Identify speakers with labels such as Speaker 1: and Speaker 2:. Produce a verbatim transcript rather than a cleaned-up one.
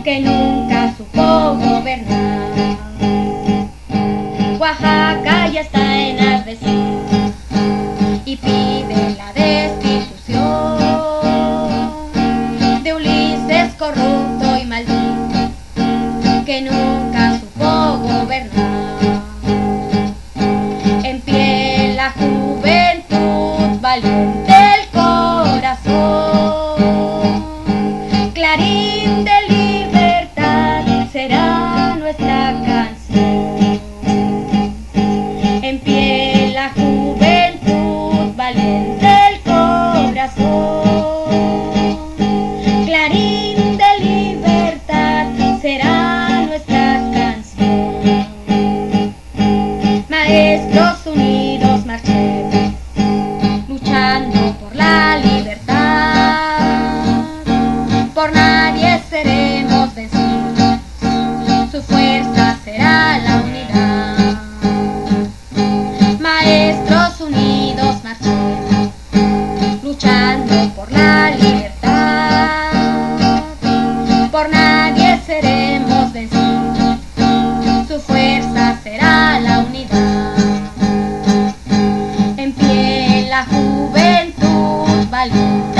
Speaker 1: que nunca supo gobernar. Oaxaca ya está enardecido y pide la destitución de Ulises corrupto y maldito que nunca supo gobernar. En pie la juventud valiente el corazón, clarín de libertad será nuestra canción. En pie la juventud valiente el corazón, clarín de libertad será nuestra canción. Maestros unidos marchemos, luchando por la libertad, por nadie seremos vencidos, su fuerza será la unidad. Maestros unidos marchemos, luchando por la libertad, por nadie seremos vencidos, su fuerza será la unidad. En pie la juventud valiente